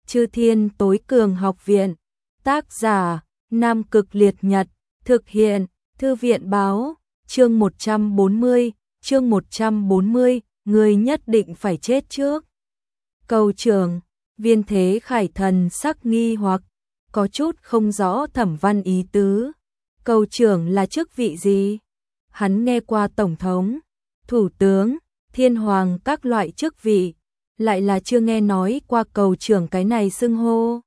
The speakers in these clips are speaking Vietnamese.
Chư Thiên Tối Cường Học Viện. Tác giả: Nam Cực Liệt Nhật. Thực hiện: Thư viện báo. Chương 140, người nhất định phải chết trước. Cầu trưởng. Viên Thế Khải thần sắc nghi hoặc, có chút không rõ Thẩm Văn ý tứ. Cầu trưởng là chức vị gì? Hắn nghe qua tổng thống, thủ tướng, thiên hoàng các loại chức vị, lại là chưa nghe nói qua cầu trưởng cái này xưng hô.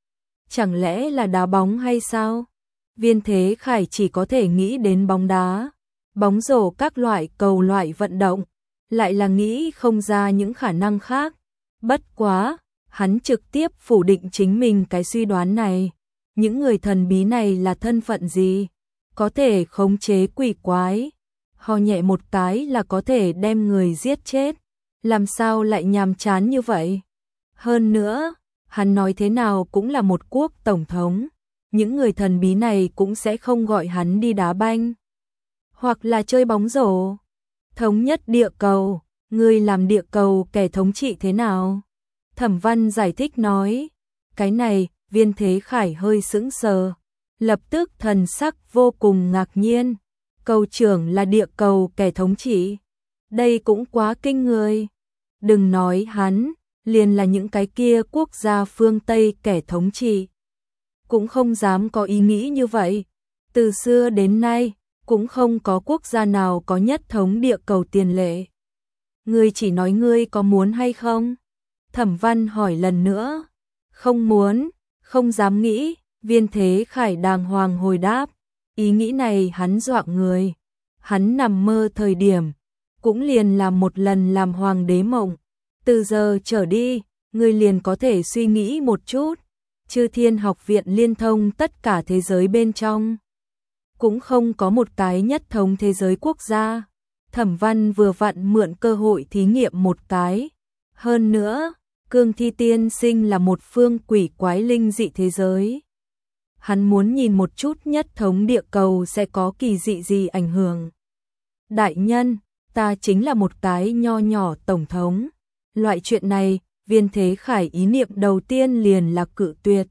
Chẳng lẽ là đá bóng hay sao? Viên Thế Khải chỉ có thể nghĩ đến bóng đá, bóng rổ các loại cầu loại vận động, lại là nghĩ không ra những khả năng khác. Bất quá, hắn trực tiếp phủ định chính mình cái suy đoán này. Những người thần bí này là thân phận gì? Có thể khống chế quỷ quái, ho nhẹ một cái là có thể đem người giết chết. Làm sao lại nhàm chán như vậy? Hơn nữa, hắn nói thế nào cũng là một quốc tổng thống. Những người thần bí này cũng sẽ không gọi hắn đi đá banh, hoặc là chơi bóng rổ. Thống nhất địa cầu, ngươi làm địa cầu kẻ thống trị thế nào? Thẩm Văn giải thích nói. Cái này, Viên Thế Khải hơi sững sờ, lập tức thần sắc vô cùng ngạc nhiên. Cầu trưởng là địa cầu kẻ thống trị? Đây cũng quá kinh người. Đừng nói hắn, liền là những cái kia quốc gia phương Tây kẻ thống trị cũng không dám có ý nghĩ như vậy. Từ xưa đến nay, cũng không có quốc gia nào có nhất thống địa cầu tiền lệ. Ngươi chỉ nói ngươi có muốn hay không? Thẩm Văn hỏi lần nữa. Không muốn, không dám nghĩ. Viên Thế Khải đàng hoàng hồi đáp. Ý nghĩ này hắn dọa người. Hắn nằm mơ thời điểm, cũng liền làm một lần làm hoàng đế mộng. Từ giờ trở đi, ngươi liền có thể suy nghĩ một chút. Chư Thiên Học Viện liên thông tất cả thế giới bên trong, cũng không có một cái nhất thống thế giới quốc gia. Thẩm Văn vừa vặn mượn cơ hội thí nghiệm một cái. Hơn nữa, Cương Thi Tiên Sinh là một phương quỷ quái linh dị thế giới. Hắn muốn nhìn một chút nhất thống địa cầu sẽ có kỳ dị gì ảnh hưởng. Đại nhân, ta chính là một cái nho nhỏ tổng thống. Loại chuyện này, Viên Thế Khải ý niệm đầu tiên liền là cự tuyệt.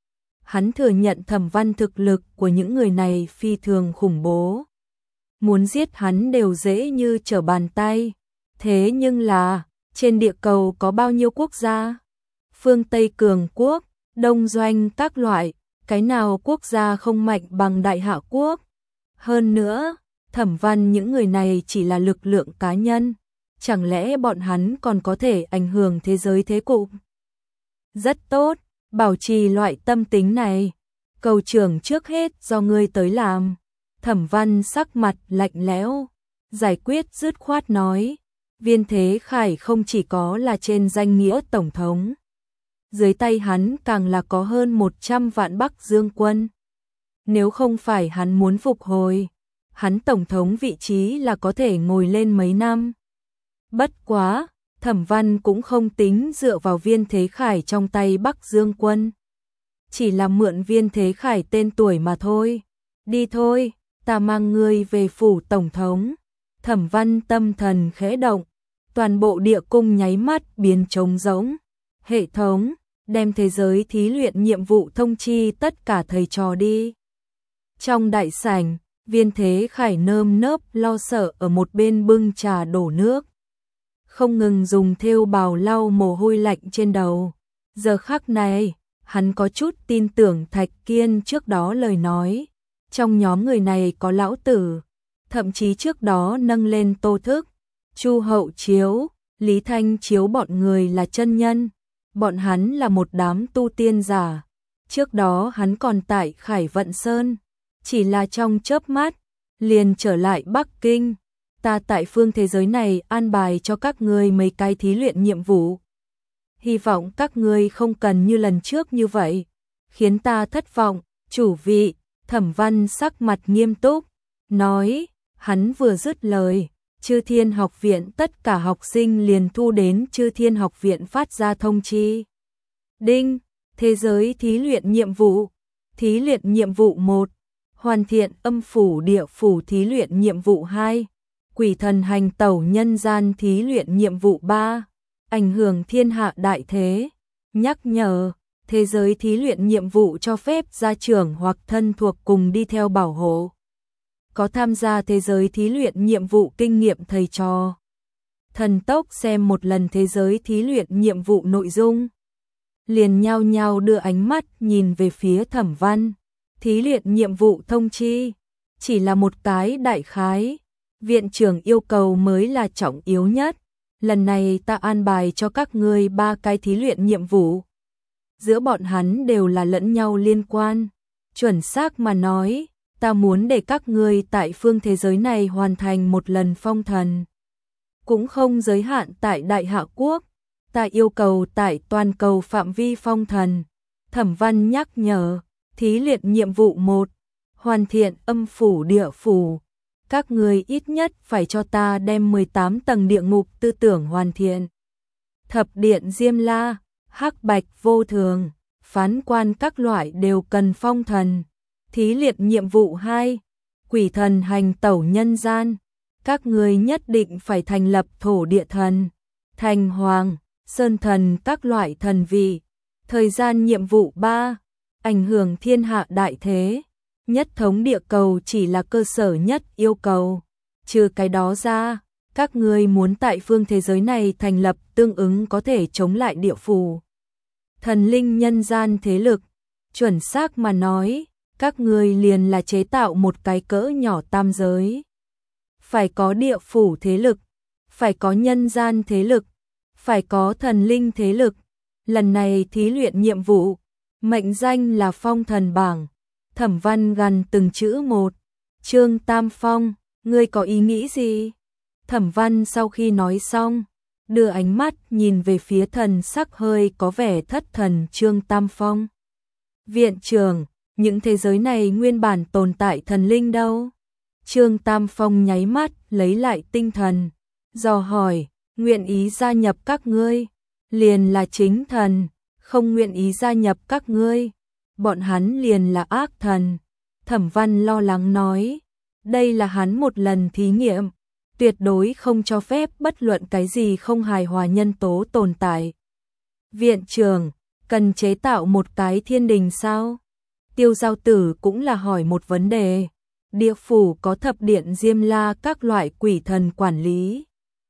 Hắn thừa nhận Thẩm Văn thực lực của những người này phi thường khủng bố. Muốn giết hắn đều dễ như trở bàn tay. Thế nhưng là, trên địa cầu có bao nhiêu quốc gia? Phương Tây cường quốc, đông doanh các loại, cái nào quốc gia không mạnh bằng Đại Hạ quốc? Hơn nữa, Thẩm Văn những người này chỉ là lực lượng cá nhân. Chẳng lẽ bọn hắn còn có thể ảnh hưởng thế giới thế cục? Rất tốt, bảo trì loại tâm tính này. Cầu trưởng trước hết do ngươi tới làm. Thẩm Văn sắc mặt lạnh lẽo, giải quyết dứt khoát nói. Viên Thế Khải không chỉ có là trên danh nghĩa tổng thống, dưới tay hắn càng là có hơn 100 vạn Bắc Dương quân. Nếu không phải hắn muốn phục hồi, hắn tổng thống vị trí là có thể ngồi lên mấy năm. Bất quá, Thẩm Văn cũng không tính dựa vào Viên Thế Khải trong tay Bắc Dương quân. Chỉ là mượn Viên Thế Khải tên tuổi mà thôi. Đi thôi, ta mang ngươi về phủ tổng thống. Thẩm Văn tâm thần khẽ động, toàn bộ địa cung nháy mắt biến trống rỗng. Hệ thống, đem thế giới thí luyện nhiệm vụ thông chi tất cả thầy trò đi. Trong đại sảnh, Viên Thế Khải nơm nớp lo sợ ở một bên bưng trà đổ nước, không ngừng dùng thêu bào lau mồ hôi lạnh trên đầu. Giờ khắc này, hắn có chút tin tưởng Thạch Kiên trước đó lời nói. Trong nhóm người này có lão tử, thậm chí trước đó nâng lên Tô Thức, Chu Hậu Chiếu, Lý Thanh Chiếu bọn người là chân nhân. Bọn hắn là một đám tu tiên giả. Trước đó hắn còn tại Khải Vận Sơn, chỉ là trong chớp mắt liền trở lại Bắc Kinh. Ta tại phương thế giới này an bài cho các ngươi mấy cái thí luyện nhiệm vụ. Hy vọng các ngươi không cần như lần trước như vậy, khiến ta thất vọng. Chủ vị, Thẩm Văn sắc mặt nghiêm túc, nói. Hắn vừa dứt lời, Chư Thiên Học Viện tất cả học sinh liền thu đến Chư Thiên Học Viện phát ra thông chi. Đinh, thế giới thí luyện nhiệm vụ. Thí luyện nhiệm vụ 1, hoàn thiện âm phủ địa phủ thí luyện nhiệm vụ 2, quỷ thần hành tẩu nhân gian thí luyện nhiệm vụ 3, ảnh hưởng thiên hạ đại thế. Nhắc nhở, Thế giới thí luyện nhiệm vụ cho phép gia trưởng hoặc thân thuộc cùng đi theo bảo hộ. Có tham gia thế giới thí luyện nhiệm vụ kinh nghiệm thầy trò. Thần tốc xem một lần thế giới thí luyện nhiệm vụ nội dung. Liền nhao nhao đưa ánh mắt nhìn về phía Thẩm Văn. Thí luyện nhiệm vụ thông chi. Chỉ là một cái đại khái. Viện trưởng yêu cầu mới là trọng yếu nhất. Lần này ta an bài cho các ngươi 3 cái thí luyện nhiệm vụ. Giữa bọn hắn đều là lẫn nhau liên quan. Chuẩn xác mà nói, ta muốn để các ngươi tại phương thế giới này hoàn thành một lần phong thần. Cũng không giới hạn tại Đại Hạ Quốc, ta yêu cầu tại toàn cầu phạm vi phong thần. Thẩm Văn nhắc nhở, thí luyện nhiệm vụ 1, hoàn thiện âm phủ địa phủ. Các ngươi ít nhất phải cho ta đem 18 tầng địa ngục tư tưởng hoàn thiện. Thập điện Diêm La, hắc bạch vô thường, phán quan các loại đều cần phong thần. Thí luyện nhiệm vụ 2, quỷ thần hành tẩu nhân gian. Các ngươi nhất định phải thành lập thổ địa thần, thành hoàng, sơn thần các loại thần vị. Thời gian nhiệm vụ 3, ảnh hưởng thiên hạ đại thế. Nhất thống địa cầu chỉ là cơ sở nhất yêu cầu. Trừ cái đó ra, các ngươi muốn tại phương thế giới này thành lập tương ứng có thể chống lại địa phủ. Thần linh nhân gian thế lực, chuẩn xác mà nói, các ngươi liền là chế tạo một cái cỡ nhỏ tam giới. Phải có địa phủ thế lực, phải có nhân gian thế lực, phải có thần linh thế lực. Lần này thí luyện nhiệm vụ, mệnh danh là phong thần bảng. Thẩm Văn gằn từng chữ một. Trương Tam Phong, ngươi có ý nghĩ gì? Thẩm Văn sau khi nói xong, đưa ánh mắt nhìn về phía thần sắc hơi có vẻ thất thần Trương Tam Phong. Viện trưởng, những thế giới này nguyên bản tồn tại thần linh đâu? Trương Tam Phong nháy mắt lấy lại tinh thần, dò hỏi, nguyện ý gia nhập các ngươi, liền là chính thần, không nguyện ý gia nhập các ngươi, bọn hắn liền là ác thần. Thẩm Văn lo lắng nói, đây là hắn một lần thí nghiệm, tuyệt đối không cho phép bất luận cái gì không hài hòa nhân tố tồn tại. Viện trưởng, cần chế tạo một cái thiên đình sao? Tiêu Giao Tử cũng là hỏi một vấn đề. Địa phủ có thập điện Diêm La các loại quỷ thần quản lý.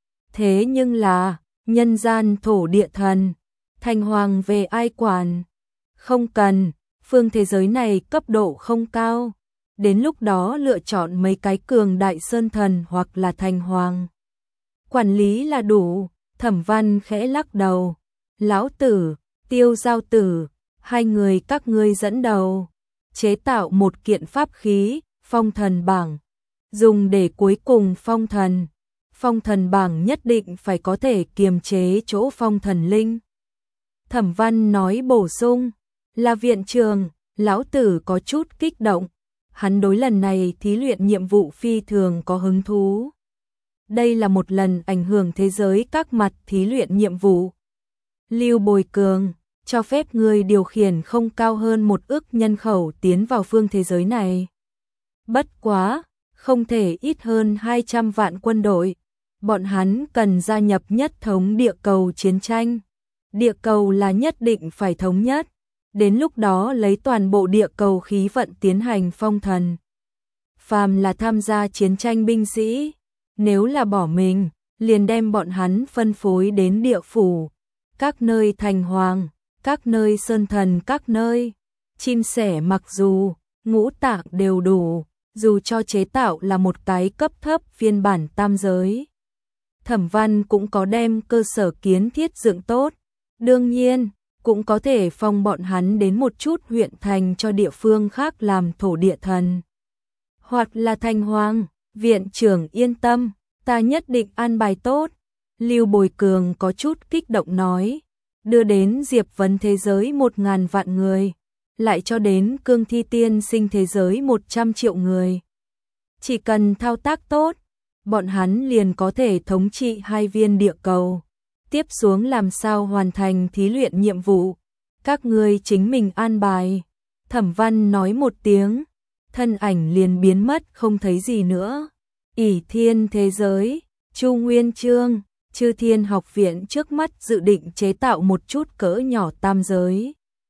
Thế nhưng là, nhân gian thổ địa thần, thành hoàng về ai quản? Không cần, phương thế giới này cấp độ không cao. Đến lúc đó lựa chọn mấy cái cường đại sơn thần hoặc là thành hoàng. Quản lý là đủ. Thẩm Văn khẽ lắc đầu. Lão Tử, Tiêu Giao Tử, hai người các ngươi dẫn đầu. Chế tạo một kiện pháp khí, phong thần bảng. Dùng để cuối cùng phong thần. Phong thần bảng nhất định phải có thể kiềm chế chỗ phong thần linh. Thẩm Văn nói bổ sung, là viện trường, lão tử có chút kích động. Hắn đối lần này thí luyện nhiệm vụ phi thường có hứng thú. Đây là một lần ảnh hưởng thế giới các mặt thí luyện nhiệm vụ. Lưu Bồi Cường, cho phép người điều khiển không cao hơn 1 ức nhân khẩu tiến vào phương thế giới này. Bất quá, không thể ít hơn 200 vạn quân đội. Bọn hắn cần gia nhập nhất thống địa cầu chiến tranh. Địa cầu là nhất định phải thống nhất. Đến lúc đó lấy toàn bộ địa cầu khí vận tiến hành phong thần. Phàm là tham gia chiến tranh binh sĩ, nếu là bỏ mình, liền đem bọn hắn phân phối đến địa phủ, các nơi thành hoàng, các nơi sơn thần, các nơi chim sẻ mặc dù, ngũ tạng đều đủ, dù cho chế tạo là một cái cấp thấp phiên bản tam giới. Thẩm Văn cũng có đem cơ sở kiến thiết dựng tốt, đương nhiên, cũng có thể phong bọn hắn đến một chút huyện thành cho địa phương khác làm thổ địa thần. Hoặc là thành hoàng, viện trưởng yên tâm, ta nhất định an bài tốt. Lưu Bồi Cường có chút kích động nói, đưa đến Diệp Vấn thế giới 1000 vạn người, lại cho đến Cương Thi Tiên Sinh thế giới 100 triệu người. Chỉ cần thao tác tốt, bọn hắn liền có thể thống trị 2 viên địa cầu. Tiếp xuống làm sao hoàn thành thí luyện nhiệm vụ, các ngươi chính mình an bài. Thẩm Văn nói một tiếng, thân ảnh liền biến mất không thấy gì nữa. Ỷ Thiên thế giới, Chu Nguyên Chương, Chư Thiên học viện trước mắt dự định chế tạo một chút cỡ nhỏ tam giới.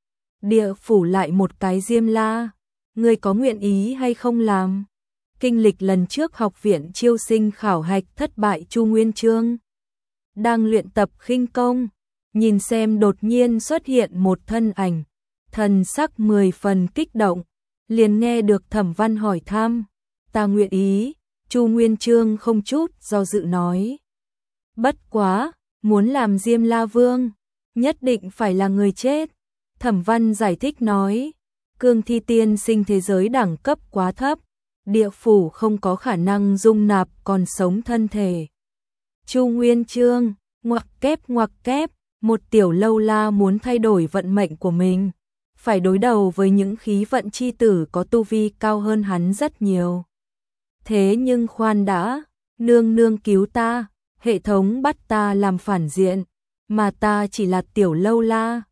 địa phủ lại một cái Diêm La, ngươi có nguyện ý hay không làm? Kinh lịch lần trước học viện chiêu sinh khảo hạch thất bại, Chu Nguyên Chương đang luyện tập khinh công, nhìn xem đột nhiên xuất hiện một thân ảnh, thần sắc 10 phần kích động, liền nghe được Thẩm Văn hỏi thăm, ta nguyện ý, Chu Nguyên Chương không chút do dự nói. Bất quá, muốn làm Diêm La Vương, nhất định phải là người chết. Thẩm Văn giải thích nói, cương thi tiên sinh thế giới đẳng cấp quá thấp, địa phủ không có khả năng dung nạp còn sống thân thể. Chu Nguyên Chương, ngoặc kép, một tiểu lâu la muốn thay đổi vận mệnh của mình, phải đối đầu với những khí vận chi tử có tu vi cao hơn hắn rất nhiều. Thế nhưng khoan đã, nương nương cứu ta, hệ thống bắt ta làm phản diện, mà ta chỉ là tiểu lâu la,